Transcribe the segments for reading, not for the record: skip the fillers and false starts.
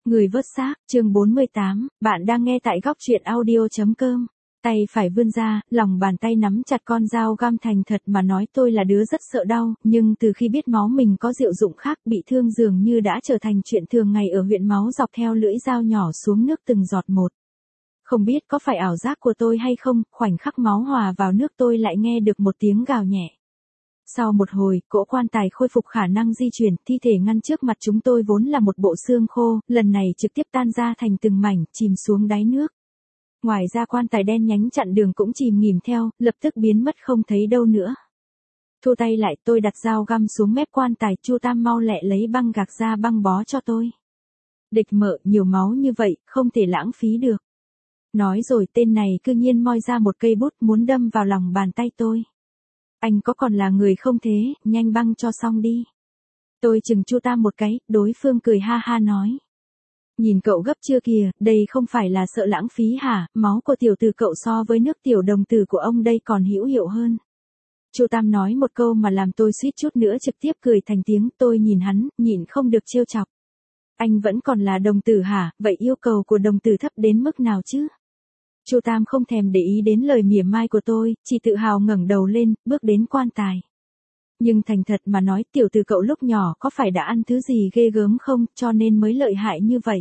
Người vớt xác, chương 48, bạn đang nghe tại góc truyện audio.com. Tay phải vươn ra, lòng bàn tay nắm chặt con dao găm thành thật mà nói tôi là đứa rất sợ đau, nhưng từ khi biết máu mình có diệu dụng khác bị thương dường như đã trở thành chuyện thường ngày ở huyện máu dọc theo lưỡi dao nhỏ xuống nước từng giọt một. Không biết có phải ảo giác của tôi hay không, khoảnh khắc máu hòa vào nước tôi lại nghe được một tiếng gào nhẹ. Sau một hồi, cỗ quan tài khôi phục khả năng di chuyển, thi thể ngăn trước mặt chúng tôi vốn là một bộ xương khô, lần này trực tiếp tan ra thành từng mảnh, chìm xuống đáy nước. Ngoài ra quan tài đen nhánh chặn đường cũng chìm nghỉm theo, lập tức biến mất không thấy đâu nữa. Thu tay lại, tôi đặt dao găm xuống mép quan tài, Chu Tam mau lẹ lấy băng gạc ra băng bó cho tôi. Địch Mợ, nhiều máu như vậy, không thể lãng phí được. Nói rồi tên này cư nhiên moi ra một cây bút muốn đâm vào lòng bàn tay tôi. Anh có còn là người không thế, nhanh băng cho xong đi. Tôi chừng Chu Tam một cái, đối phương cười ha ha nói. Nhìn cậu gấp chưa kìa, đây không phải là sợ lãng phí hả, máu của tiểu tử cậu so với nước tiểu đồng tử của ông đây còn hữu hiệu hơn. Chu Tam nói một câu mà làm tôi suýt chút nữa trực tiếp cười thành tiếng, tôi nhìn hắn, nhịn không được trêu chọc. Anh vẫn còn là đồng tử hả, vậy yêu cầu của đồng tử thấp đến mức nào chứ? Chu Tam không thèm để ý đến lời mỉa mai của tôi, chỉ tự hào ngẩng đầu lên, bước đến quan tài. Nhưng thành thật mà nói, tiểu tử cậu lúc nhỏ có phải đã ăn thứ gì ghê gớm không, cho nên mới lợi hại như vậy.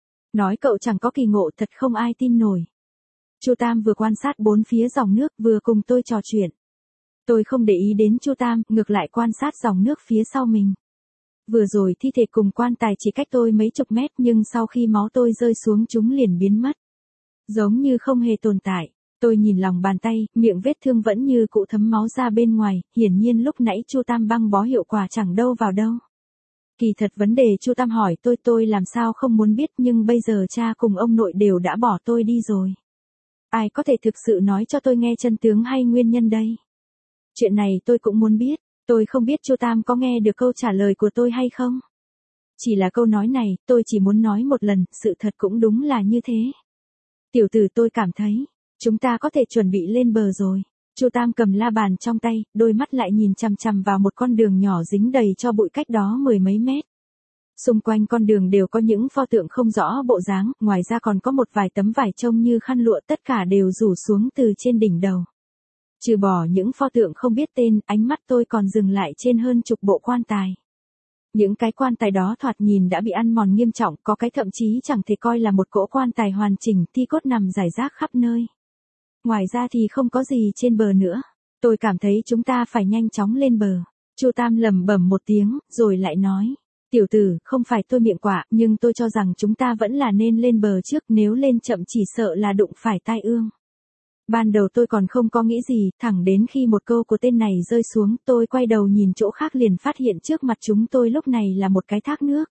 Nói cậu chẳng có kỳ ngộ thật không ai tin nổi. Chu Tam vừa quan sát bốn phía dòng nước vừa cùng tôi trò chuyện. Tôi không để ý đến Chu Tam, ngược lại quan sát dòng nước phía sau mình. Vừa rồi thi thể cùng quan tài chỉ cách tôi mấy chục mét nhưng sau khi máu tôi rơi xuống chúng liền biến mất. Giống như không hề tồn tại. Tôi nhìn lòng bàn tay, miệng vết thương vẫn như cũ thấm máu ra bên ngoài, hiển nhiên lúc nãy Chu Tam băng bó hiệu quả chẳng đâu vào đâu. Kỳ thật vấn đề Chu Tam hỏi tôi làm sao không muốn biết nhưng bây giờ cha cùng ông nội đều đã bỏ tôi đi rồi. Ai có thể thực sự nói cho tôi nghe chân tướng hay nguyên nhân đây? Chuyện này tôi cũng muốn biết, tôi không biết Chu Tam có nghe được câu trả lời của tôi hay không? Chỉ là câu nói này, tôi chỉ muốn nói một lần, sự thật cũng đúng là như thế. Tiểu tử tôi cảm thấy, chúng ta có thể chuẩn bị lên bờ rồi. Chu Tam cầm la bàn trong tay, đôi mắt lại nhìn chằm chằm vào một con đường nhỏ dính đầy cho bụi cách đó mười mấy mét. Xung quanh con đường đều có những pho tượng không rõ bộ dáng, ngoài ra còn có một vài tấm vải trông như khăn lụa tất cả đều rủ xuống từ trên đỉnh đầu. Trừ bỏ những pho tượng không biết tên, ánh mắt tôi còn dừng lại trên hơn chục bộ quan tài. Những cái quan tài đó thoạt nhìn đã bị ăn mòn nghiêm trọng, có cái thậm chí chẳng thể coi là một cỗ quan tài hoàn chỉnh, thi cốt nằm rải rác khắp nơi. Ngoài ra thì không có gì trên bờ nữa. Tôi cảm thấy chúng ta phải nhanh chóng lên bờ. Chu Tam lẩm bẩm một tiếng, rồi lại nói. Tiểu tử, không phải tôi miệng quạ, nhưng tôi cho rằng chúng ta vẫn là nên lên bờ trước, nếu lên chậm chỉ sợ là đụng phải tai ương. Ban đầu tôi còn không có nghĩ gì, thẳng đến khi một câu của tên này rơi xuống, tôi quay đầu nhìn chỗ khác liền phát hiện trước mặt chúng tôi lúc này là một cái thác nước.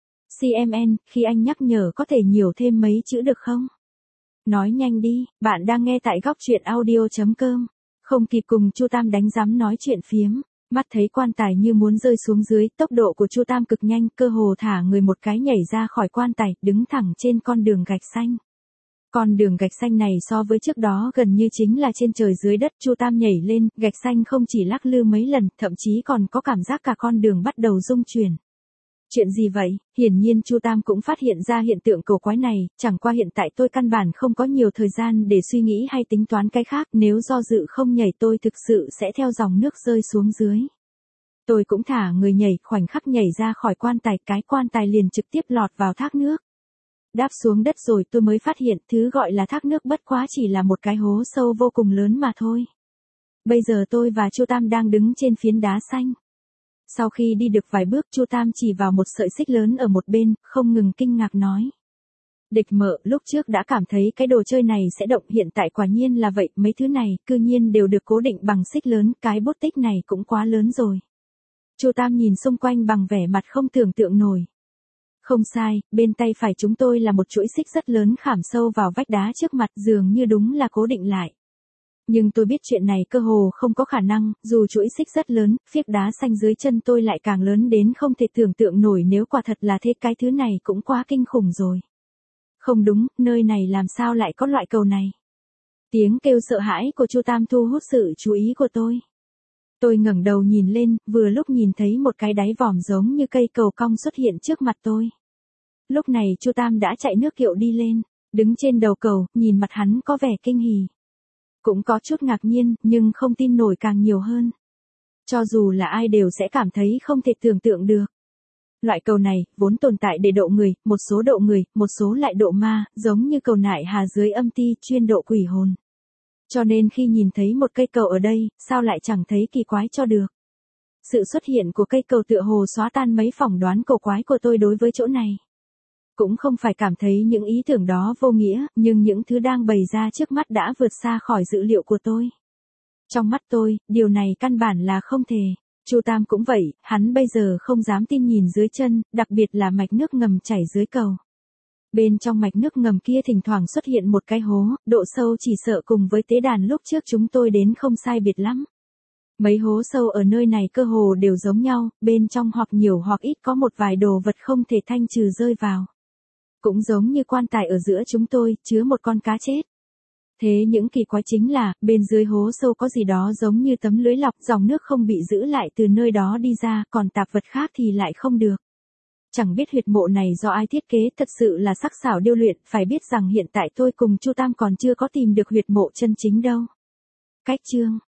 CMN, khi anh nhắc nhở có thể nhiều thêm mấy chữ được không? Nói nhanh đi, bạn đang nghe tại góc truyện audio.com. Không kịp cùng Chu Tam đánh rắm nói chuyện phiếm, mắt thấy quan tài như muốn rơi xuống dưới, tốc độ của Chu Tam cực nhanh, cơ hồ thả người một cái nhảy ra khỏi quan tài, đứng thẳng trên con đường gạch xanh. Con đường gạch xanh này so với trước đó gần như chính là trên trời dưới đất, Chu Tam nhảy lên, gạch xanh không chỉ lắc lư mấy lần, thậm chí còn có cảm giác cả con đường bắt đầu rung chuyển. Chuyện gì vậy? Hiển nhiên Chu Tam cũng phát hiện ra hiện tượng cầu quái này, chẳng qua hiện tại tôi căn bản không có nhiều thời gian để suy nghĩ hay tính toán cái khác, nếu do dự không nhảy tôi thực sự sẽ theo dòng nước rơi xuống dưới. Tôi cũng thả người nhảy, khoảnh khắc nhảy ra khỏi quan tài, cái quan tài liền trực tiếp lọt vào thác nước. Đáp xuống đất rồi tôi mới phát hiện thứ gọi là thác nước bất quá chỉ là một cái hố sâu vô cùng lớn mà thôi. Bây giờ tôi và Chu Tam đang đứng trên phiến đá xanh. Sau khi đi được vài bước Chu Tam chỉ vào một sợi xích lớn ở một bên, không ngừng kinh ngạc nói. Địch Mợ, lúc trước đã cảm thấy cái đồ chơi này sẽ động, hiện tại quả nhiên là vậy, mấy thứ này, cư nhiên đều được cố định bằng xích lớn, cái bút tích này cũng quá lớn rồi. Chu Tam nhìn xung quanh bằng vẻ mặt không tưởng tượng nổi. Không sai, bên tay phải chúng tôi là một chuỗi xích rất lớn khảm sâu vào vách đá trước mặt, dường như đúng là cố định lại. Nhưng tôi biết chuyện này cơ hồ không có khả năng, dù chuỗi xích rất lớn, phiếc đá xanh dưới chân tôi lại càng lớn đến không thể tưởng tượng nổi, nếu quả thật là thế cái thứ này cũng quá kinh khủng rồi. Không đúng, nơi này làm sao lại có loại cầu này? Tiếng kêu sợ hãi của Chu Tam thu hút sự chú ý của tôi. Tôi ngẩng đầu nhìn lên, vừa lúc nhìn thấy một cái đáy vòm giống như cây cầu cong xuất hiện trước mặt tôi. Lúc này Chu Tam đã chạy nước kiệu đi lên, đứng trên đầu cầu, nhìn mặt hắn có vẻ kinh hỉ. Cũng có chút ngạc nhiên, nhưng không tin nổi càng nhiều hơn. Cho dù là ai đều sẽ cảm thấy không thể tưởng tượng được. Loại cầu này, vốn tồn tại để độ người, một số lại độ ma, giống như cầu nại hà dưới âm ti chuyên độ quỷ hồn. Cho nên khi nhìn thấy một cây cầu ở đây, sao lại chẳng thấy kỳ quái cho được. Sự xuất hiện của cây cầu tựa hồ xóa tan mấy phỏng đoán cổ quái của tôi đối với chỗ này. Cũng không phải cảm thấy những ý tưởng đó vô nghĩa, nhưng những thứ đang bày ra trước mắt đã vượt xa khỏi dữ liệu của tôi. Trong mắt tôi, điều này căn bản là không thể. Chu Tam cũng vậy, hắn bây giờ không dám tin nhìn dưới chân, đặc biệt là mạch nước ngầm chảy dưới cầu. Bên trong mạch nước ngầm kia thỉnh thoảng xuất hiện một cái hố, độ sâu chỉ sợ cùng với tế đàn lúc trước chúng tôi đến không sai biệt lắm. Mấy hố sâu ở nơi này cơ hồ đều giống nhau, bên trong hoặc nhiều hoặc ít có một vài đồ vật không thể thanh trừ rơi vào. Cũng giống như quan tài ở giữa chúng tôi, chứa một con cá chết. Thế những kỳ quái chính là, bên dưới hố sâu có gì đó giống như tấm lưới lọc, dòng nước không bị giữ lại từ nơi đó đi ra, còn tạp vật khác thì lại không được. Chẳng biết huyệt mộ này do ai thiết kế, thật sự là sắc sảo điêu luyện, phải biết rằng hiện tại tôi cùng Chu Tam còn chưa có tìm được huyệt mộ chân chính đâu. Cách chương